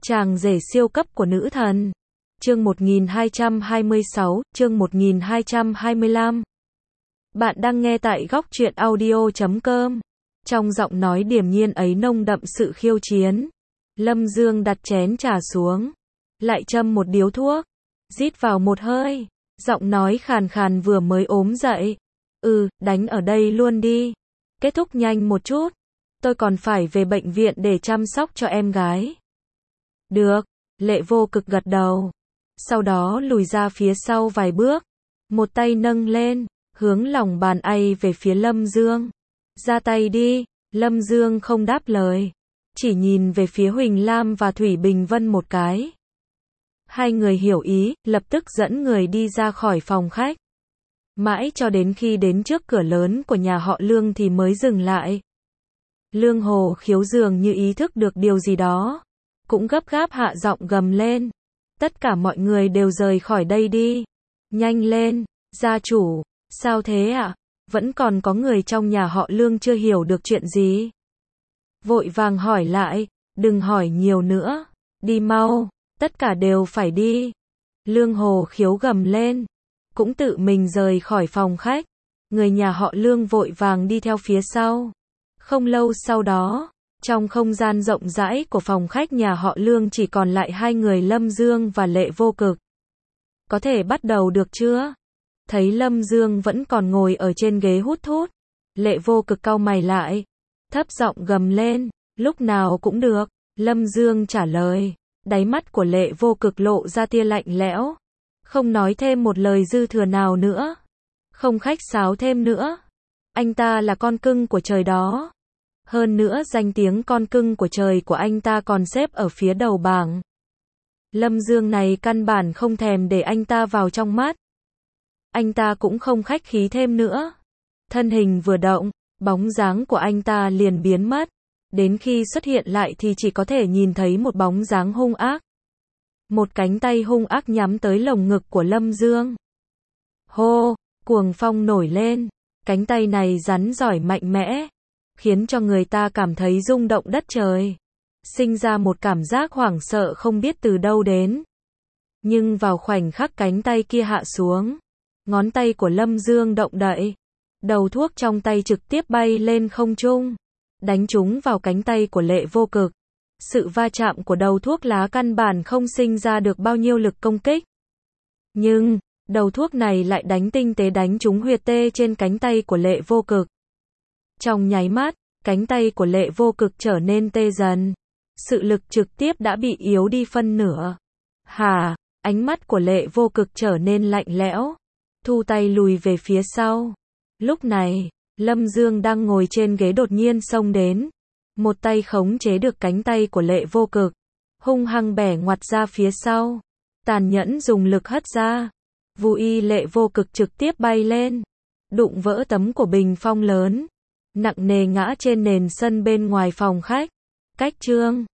Chàng rể siêu cấp của nữ thần. Chương 1226, chương 1225. Bạn đang nghe tại góc truyện audio.com. Trong giọng nói điềm nhiên ấy nồng đậm sự khiêu chiến. Lâm Dương đặt chén trà xuống, lại châm một điếu thuốc, rít vào một hơi, giọng nói khàn khàn vừa mới ốm dậy. Đánh ở đây luôn đi. Kết thúc nhanh một chút. Tôi còn phải về bệnh viện để chăm sóc cho em gái. Được, Lệ Vô Cực gật đầu. Sau đó lùi ra phía sau vài bước. Một tay nâng lên, hướng lòng bàn ấy về phía Lâm Dương. Ra tay đi. Lâm Dương không đáp lời, chỉ nhìn về phía Huỳnh Lam và Thủy Bình Vân một cái. Hai người hiểu ý, lập tức dẫn người đi ra khỏi phòng khách. Mãi cho đến khi đến trước cửa lớn của nhà họ Lương thì mới dừng lại. Lương Hồ Khiếu dường như ý thức được điều gì đó, cũng gấp gáp hạ giọng gầm lên. Tất cả mọi người đều rời khỏi đây đi. Nhanh lên, gia chủ, sao thế ạ? Vẫn còn có người trong nhà họ Lương chưa hiểu được chuyện gì. Vội vàng hỏi lại, đừng hỏi nhiều nữa, đi mau, tất cả đều phải đi. Lương Hồ Khiếu gầm lên, cũng tự mình rời khỏi phòng khách. Người nhà họ Lương vội vàng đi theo phía sau. Không lâu sau đó, trong không gian rộng rãi của phòng khách nhà họ Lương chỉ còn lại hai người Lâm Dương và Lệ Vô Cực. Có thể bắt đầu được chưa? Thấy Lâm Dương vẫn còn ngồi ở trên ghế hút thuốc, Lệ Vô Cực cau mày lại, thấp giọng gầm lên, lúc nào cũng được. Lâm Dương trả lời, đáy mắt của Lệ Vô Cực lộ ra tia lạnh lẽo, không nói thêm một lời dư thừa nào nữa, không khách sáo thêm nữa. Anh ta là con cưng của trời đó. Hơn nữa danh tiếng con cưng của trời của anh ta còn xếp ở phía đầu bảng. Lâm Dương này căn bản không thèm để anh ta vào trong mắt. Anh ta cũng không khách khí thêm nữa. Thân hình vừa động, bóng dáng của anh ta liền biến mất. Đến khi xuất hiện lại thì chỉ có thể nhìn thấy một bóng dáng hung ác. Một cánh tay hung ác nhắm tới lồng ngực của Lâm Dương. Hô, cuồng phong nổi lên. Cánh tay này rắn rỏi mạnh mẽ, khiến cho người ta cảm thấy rung động đất trời. Sinh ra một cảm giác hoảng sợ không biết từ đâu đến. Nhưng vào khoảnh khắc cánh tay kia hạ xuống, ngón tay của Lâm Dương động đậy, đầu thuốc trong tay trực tiếp bay lên không trung, đánh trúng vào cánh tay của Lệ Vô Cực. Sự va chạm của đầu thuốc lá căn bản không sinh ra được bao nhiêu lực công kích. Nhưng, đầu thuốc này lại đánh tinh tế đánh trúng huyệt tê trên cánh tay của Lệ Vô Cực. Trong nháy mắt, cánh tay của Lệ Vô Cực trở nên tê dần. Sự lực trực tiếp đã bị yếu đi phân nửa. Ánh mắt của Lệ Vô Cực trở nên lạnh lẽo, thu tay lùi về phía sau. Lúc này, Lâm Dương đang ngồi trên ghế đột nhiên xông đến. Một tay khống chế được cánh tay của Lệ Vô Cực, hung hăng bẻ ngoặt ra phía sau, tàn nhẫn dùng lực hất ra. Vù y Lệ Vô Cực trực tiếp bay lên, đụng vỡ tấm của bình phong lớn, nặng nề ngã trên nền sân bên ngoài phòng khách. Cách chương